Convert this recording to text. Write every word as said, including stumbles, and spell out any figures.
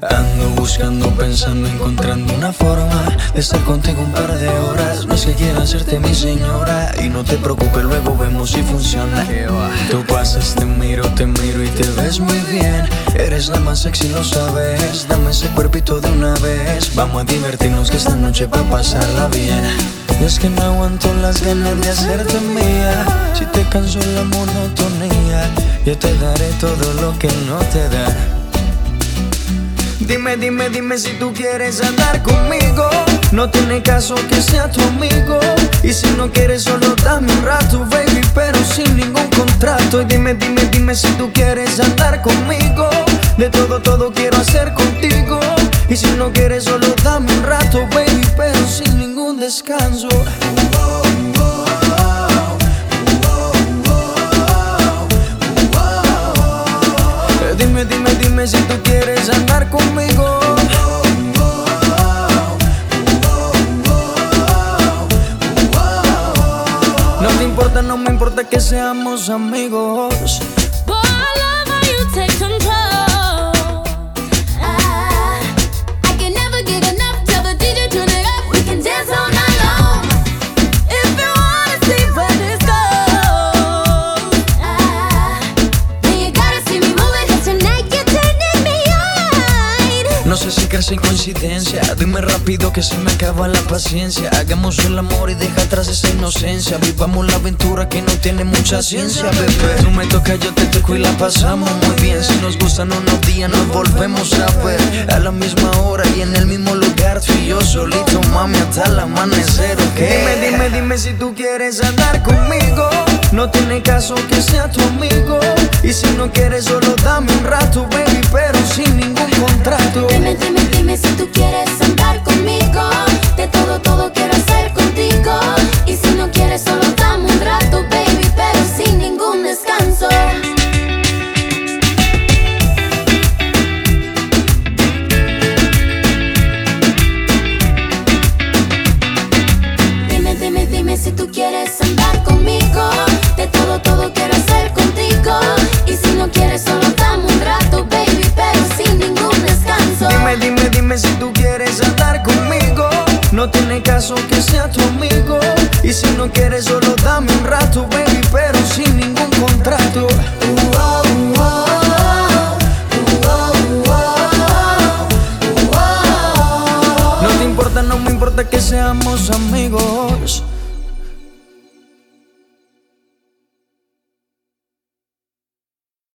Ando buscando, pensando, encontrando una forma de estar contigo un par de horas. No es que quiera hacerte mi señora, y no te preocupes, luego vemos si funciona. Tú pasas, te miro, te miro y te ves muy bien. Eres la más sexy, lo sabes. Dame ese cuerpito de una vez. Vamos a divertirnos que esta noche va a pasarla bien. Y es que no aguanto las ganas de hacerte mía. Si te canso la monotonía, yo te daré todo lo que no te da. Dime, dime, dime si tú quieres andar conmigo. No tiene caso que sea tu amigo. Y si no quieres solo dame un rato, baby, pero sin ningún contrato. Y dime, dime, dime si tú quieres andar conmigo. De todo, todo quiero hacer contigo. Y si no quieres solo dame un rato, baby, pero sin ningún descanso. Dime, dime, dime si tú quieres andar conmigo. No te importa, no me importa que seamos amigos. Boy, I love how you take control. I, I can never get enough. Tell the D J turn it up. We can dance all night long. If you wanna see where this goes, I, then you gotta see me moving. 'Cause tonight you're turning me on. No sé si crees en coincidencia. Dime rápido que se me acaba la paciencia. Hagamos el amor y deja atrás esa inocencia. Vivamos la aventura que no tiene mucha ciencia, bebé. Tú me tocas, yo te toco y la pasamos muy bien. Si nos gustan unos días nos volvemos a ver. A la misma hora y en el mismo lugar. Tú y yo solito, mami, hasta el amanecer, ¿ok? Dime, dime, dime si tú quieres andar conmigo. No tiene caso que sea tu amigo. Y si no quieres solo dame un rato, baby, pero sin ningún contrato. Dime, dime, dime si tú quieres andar conmigo.